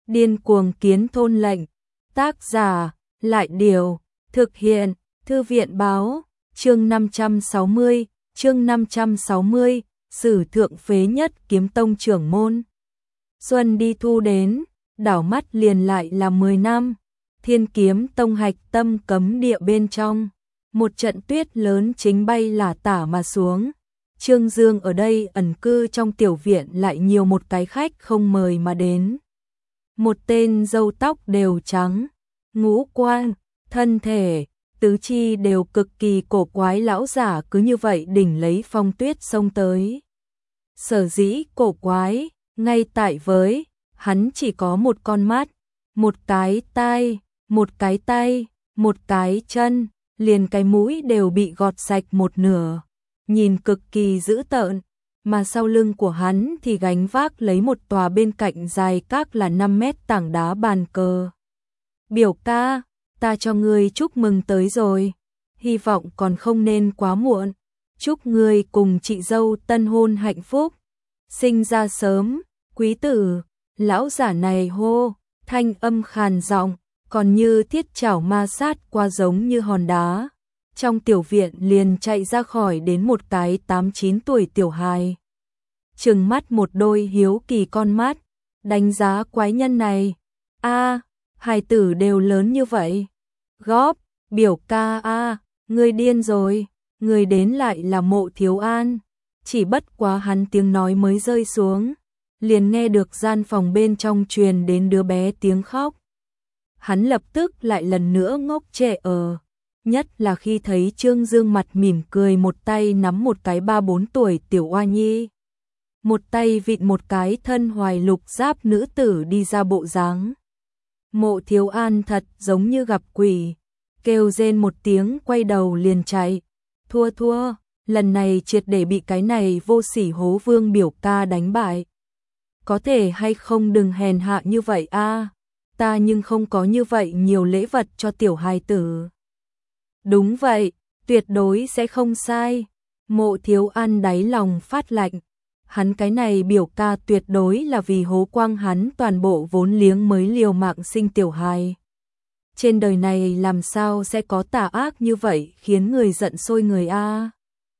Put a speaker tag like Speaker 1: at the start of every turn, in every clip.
Speaker 1: Điên cuồng kiến thôn lệnh. Tác giả, Lại Điều, thực hiện, Thư viện báo, chương 560, Sử thượng phế nhất kiếm tông trưởng môn. Xuân đi thu đến, đảo mắt liền lại là 10 năm, Thiên Kiếm Tông hạch tâm cấm địa bên trong. Một trận tuyết lớn chính bay lả tả mà xuống. Trương Dương ở đây ẩn cư trong tiểu viện lại nhiều một cái khách không mời mà đến. Một tên râu tóc đều trắng, ngũ quan, thân thể, tứ chi đều cực kỳ cổ quái lão giả cứ như vậy đỉnh lấy phong tuyết xông tới. Sở dĩ cổ quái, ngay tại với, hắn chỉ có một con mắt, một cái tai, một cái tay, một cái chân, liền cái mũi đều bị gọt sạch một nửa, nhìn cực kỳ dữ tợn, mà sau lưng của hắn thì gánh vác lấy một tòa bên cạnh dài các là 5 mét tảng đá bàn cờ. Biểu ca, ta cho ngươi chúc mừng tới rồi, hy vọng còn không nên quá muộn, chúc ngươi cùng chị dâu tân hôn hạnh phúc, sinh ra sớm, quý tử, lão giả này hô, thanh âm khàn giọng, còn như thiết chảo ma sát qua giống như hòn đá. Trong tiểu viện liền chạy ra khỏi đến một cái 8-9 tuổi tiểu hài. Trừng mắt một đôi hiếu kỳ con mắt, đánh giá quái nhân này. A, hài tử đều lớn như vậy. Góp, biểu ca a, ngươi điên rồi, người đến lại là Mộ Thiếu An. Chỉ bất quá hắn tiếng nói mới rơi xuống, liền nghe được gian phòng bên trong truyền đến đứa bé tiếng khóc. Hắn lập tức lại lần nữa ngốc trệ nhất là khi thấy Trương Dương mặt mỉm cười một tay nắm một cái 3-4 tuổi tiểu oa nhi. Một tay vịn một cái thân hoài lục giáp nữ tử đi ra bộ dáng. Mộ Thiếu An thật giống như gặp quỷ, kêu rên một tiếng quay đầu liền chạy. Thua, lần này triệt để bị cái này vô sỉ hố vương biểu ca đánh bại. Có thể hay không đừng hèn hạ như vậy a, ta nhưng không có như vậy nhiều lễ vật cho tiểu hài tử. Đúng vậy, tuyệt đối sẽ không sai. Mộ Thiếu An đáy lòng phát lạnh. Hắn cái này biểu ca tuyệt đối là vì hố quang hắn toàn bộ vốn liếng mới liều mạng sinh tiểu hài. Trên đời này làm sao sẽ có tà ác như vậy khiến người giận sôi người a.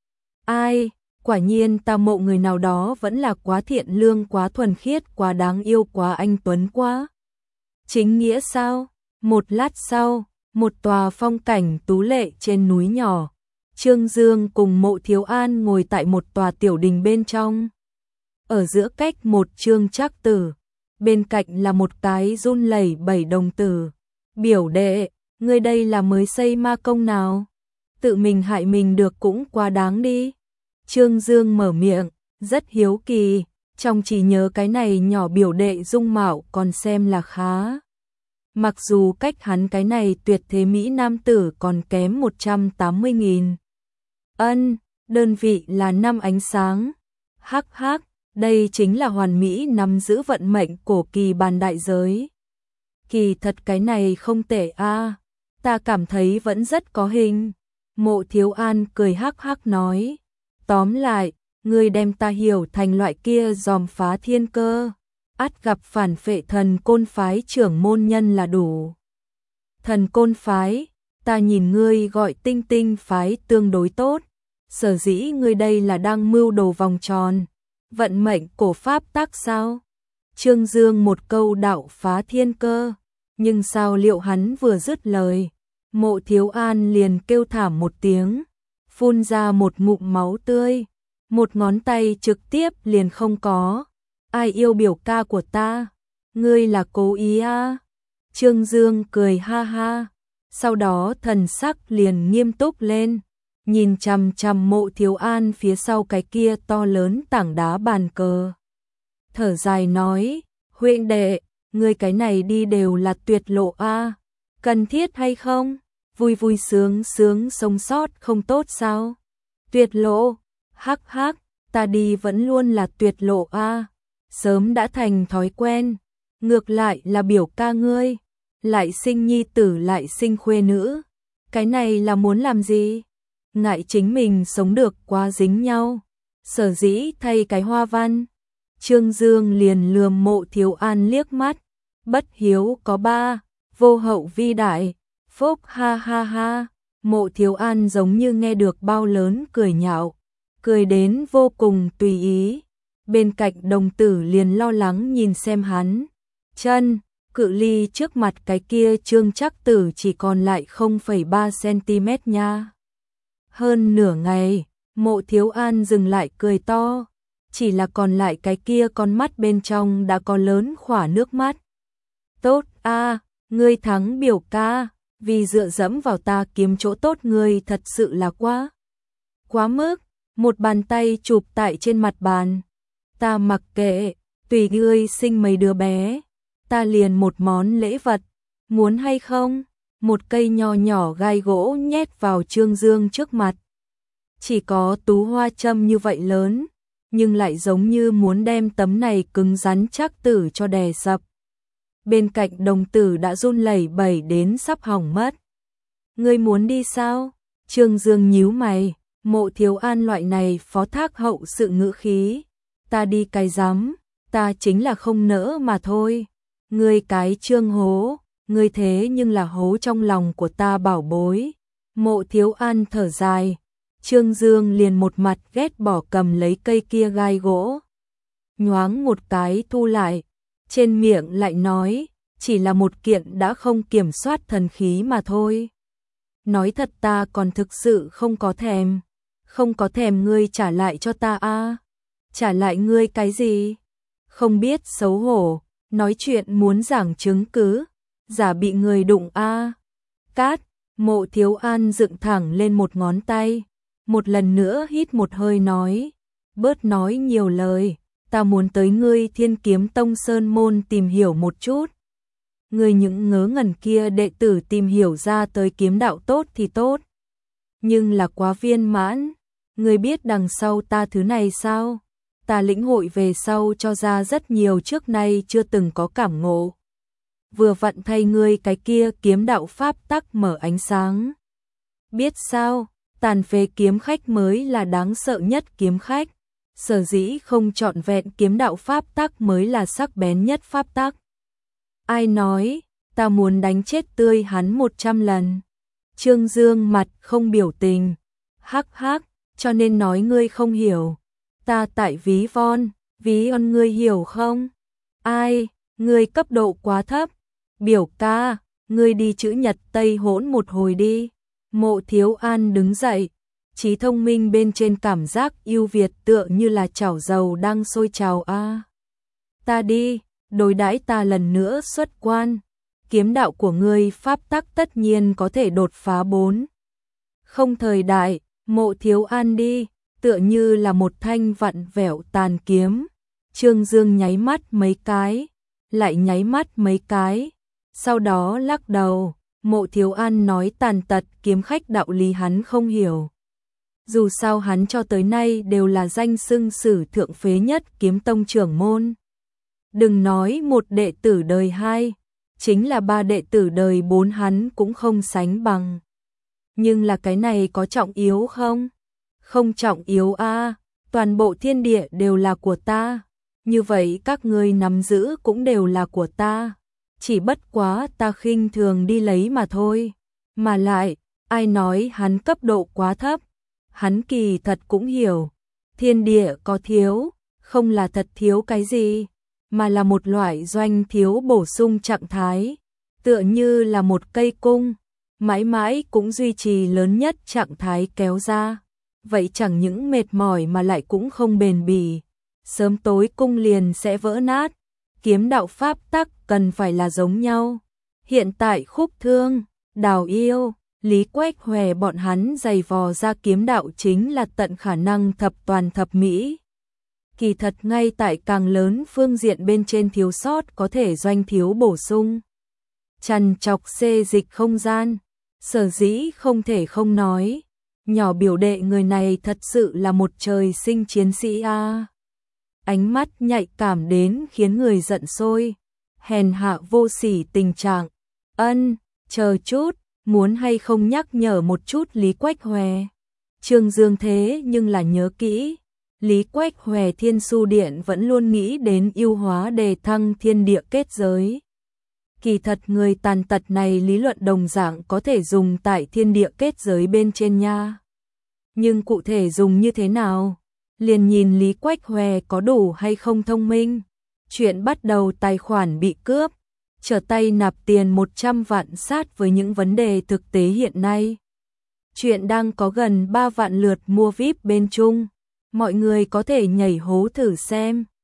Speaker 1: Ai, quả nhiên ta mộ người nào đó vẫn là quá thiện lương, quá thuần khiết, quá đáng yêu, quá anh tuấn quá. Chính nghĩa sao? Một lát sau, một tòa phong cảnh tú lệ trên núi nhỏ. Trương Dương cùng Mộ Thiếu An ngồi tại một tòa tiểu đình bên trong. Ở giữa cách một Trương Trác Tử, bên cạnh là một cái run lẩy bẩy đồng tử. Biểu đệ, ngươi đây là mới xây ma công nào? Tự mình hại mình được cũng quá đáng đi. Trương Dương mở miệng, rất hiếu kỳ, trong chỉ nhớ cái này nhỏ biểu đệ dung mạo còn xem là khá. Mặc dù cách hắn cái này tuyệt thế mỹ nam tử còn kém 180.000. Đơn vị là 5 ánh sáng. Hắc, đây chính là hoàn mỹ nắm giữ vận mệnh cổ kỳ bàn đại giới. Kỳ thật cái này không tệ a, ta cảm thấy vẫn rất có hình. Mộ Thiếu An cười hắc nói, tóm lại, ngươi đem ta hiểu thành loại kia dòm phá thiên cơ, ắt gặp phản phệ thần côn phái trưởng môn nhân là đủ. Thần côn phái, ta nhìn ngươi gọi tinh tinh phái tương đối tốt, sở dĩ ngươi đây là đang mưu đồ vòng tròn, vận mệnh cổ pháp tác sao? Trương Dương một câu đạo phá thiên cơ, nhưng sao liệu hắn vừa dứt lời, Mộ Thiếu An liền kêu thảm một tiếng, phun ra một ngụm máu tươi, một ngón tay trực tiếp liền không có. Ai yêu biểu ca của ta? Ngươi là cố ý à? Trương Dương cười ha ha, sau đó thần sắc liền nghiêm túc lên, nhìn chằm chằm Mộ Thiếu An phía sau cái kia to lớn tảng đá bàn cờ. Thở dài nói, huynh đệ, ngươi cái này đi đều là tuyệt lộ a, cần thiết hay không? Vui vui sướng sướng sống sót không tốt sao? Tuyệt lộ, hắc, ta đi vẫn luôn là tuyệt lộ a, sớm đã thành thói quen. Ngược lại là biểu ca ngươi, lại sinh nhi tử lại sinh khuê nữ, cái này là muốn làm gì? Ngại chính mình sống được quá dính nhau, sở dĩ thay cái hoa văn. Trương Dương liền lườm Mộ Thiếu An liếc mắt, Bất hiếu có ba, vô hậu vi đại, phúc ha ha ha. Mộ Thiếu An giống như nghe được bao lớn cười nhạo, cười đến vô cùng tùy ý. Bên cạnh đồng tử liền lo lắng nhìn xem hắn. Chân, cự ly trước mặt cái kia Trương Trắc Tử chỉ còn lại 0,3 cm nha. Hơn nửa ngày, Mộ Thiếu An dừng lại cười to, chỉ là còn lại cái kia con mắt bên trong đã có lớn khỏa nước mắt. Tốt a, ngươi thắng biểu ca, vì dựa dẫm vào ta kiếm chỗ tốt ngươi thật sự là quá mức. Một bàn tay chụp tại trên mặt bàn. Ta mặc kệ, tùy ngươi sinh mấy đứa bé, ta liền một món lễ vật, muốn hay không? Một cây nho nhỏ gai gỗ nhét vào Trương Dương trước mặt. Chỉ có tú hoa châm như vậy lớn, nhưng lại giống như muốn đem tấm này cứng rắn chắc tử cho đè sập. Bên cạnh đồng tử đã run lẩy bẩy đến sắp hỏng mất. Ngươi muốn đi sao? Trương Dương nhíu mày, Mộ Thiếu An loại này phó thác hậu sự ngữ khí. Ta đi cái rắm, ta chính là không nỡ mà thôi. Ngươi cái Trương hố, ngươi thế nhưng là hố trong lòng của ta bảo bối. Mộ Thiếu An thở dài, Trương Dương liền một mặt ghét bỏ cầm lấy cây kia gai gỗ. Nhoáng một cái thu lại, trên miệng lại nói, chỉ là một kiện đã không kiểm soát thần khí mà thôi. Nói thật ta còn thực sự không có thèm ngươi trả lại cho ta a. Trả lại ngươi cái gì? Không biết xấu hổ, nói chuyện muốn giảng chứng cứ, giả bị người đụng a. Cát, Mộ Thiếu An dựng thẳng lên một ngón tay, một lần nữa hít một hơi nói, bớt nói nhiều lời, ta muốn tới ngươi Thiên Kiếm Tông Sơn môn tìm hiểu một chút. Ngươi những ngớ ngẩn kia đệ tử tìm hiểu ra tới kiếm đạo tốt thì tốt, nhưng là quá viên mãn. Ngươi biết đằng sau ta thứ này sao? Ta lĩnh hội về sau cho ra rất nhiều trước nay chưa từng có cảm ngộ. Vừa vặn thay ngươi cái kia kiếm đạo pháp tắc mở ánh sáng. Biết sao, tàn phế kiếm khách mới là đáng sợ nhất kiếm khách. Sở dĩ không trọn vẹn kiếm đạo pháp tắc mới là sắc bén nhất pháp tắc. Ai nói, ta muốn đánh chết tươi hắn 100 lần. Trương Dương mặt không biểu tình. Hắc hắc, cho nên nói ngươi không hiểu. Ta tại ví von ngươi hiểu không? Ai, ngươi cấp độ quá thấp. Biểu ca, ngươi đi chữ Nhật Tây hỗn một hồi đi. Mộ Thiếu An đứng dậy, trí thông minh bên trên cảm giác ưu việt tựa như là chảo dầu đang sôi trào a. Ta đi, đối đãi ta lần nữa xuất quan. Kiếm đạo của ngươi pháp tắc tất nhiên có thể đột phá 4. Không thời đại, Mộ Thiếu An đi, tựa như là một thanh vặn vẹo tàn kiếm. Trương Dương nháy mắt mấy cái, lại nháy mắt mấy cái, sau đó lắc đầu. Mộ Thiếu An nói tàn tật kiếm khách đạo lý hắn không hiểu. Dù sao hắn cho tới nay đều là danh xưng sử thượng phế nhất kiếm tông trưởng môn. Đừng nói một đệ tử đời 2, chính là 3 đệ tử đời 4 hắn cũng không sánh bằng. Nhưng là cái này có trọng yếu không? Không trọng yếu a, toàn bộ thiên địa đều là của ta. Như vậy các ngươi nắm giữ cũng đều là của ta. Chỉ bất quá ta khinh thường đi lấy mà thôi. Mà lại, ai nói hắn cấp độ quá thấp? Hắn kỳ thật cũng hiểu. Thiên địa có thiếu, không là thật thiếu cái gì, mà là một loại doanh thiếu bổ sung trạng thái. Tựa như là một cây cung, mãi mãi cũng duy trì lớn nhất trạng thái kéo ra. Vậy chẳng những mệt mỏi mà lại cũng không bền bỉ. Sớm tối cung liền sẽ vỡ nát. Kiếm đạo pháp tắc cần phải là giống nhau. Hiện tại Khúc Thương, Đào Yêu, Lý Quách Hòe bọn hắn giày vò ra kiếm đạo chính là tận khả năng thập toàn thập mỹ. Kỳ thật ngay tại càng lớn phương diện bên trên thiếu sót có thể doanh thiếu bổ sung. Trằn trọc xê dịch không gian, sở dĩ không thể không nói. Nhỏ biểu đệ người này thật sự là một trời sinh chiến sĩ a. Ánh mắt nhạy cảm đến khiến người giận sôi, hèn hạ vô sỉ tình trạng. Ân, chờ chút, muốn hay không nhắc nhở một chút Lý Quách Hòe. Trương Dương thế nhưng là nhớ kỹ, Lý Quách Hòe Thiên Su Điện vẫn luôn nghĩ đến ưu hóa đề thăng thiên địa kết giới. Kỳ thật người tàn tật này lý luận đồng dạng có thể dùng tại thiên địa kết giới bên trên nha. Nhưng cụ thể dùng như thế nào? Liền nhìn Lý Quách Hòe có đủ hay không thông minh. Chuyện bắt đầu tài khoản bị cướp, trở tay nạp tiền 100 vạn sát với những vấn đề thực tế hiện nay. Chuyện đang có gần 3 vạn lượt mua VIP bên Trung. Mọi người có thể nhảy hố thử xem.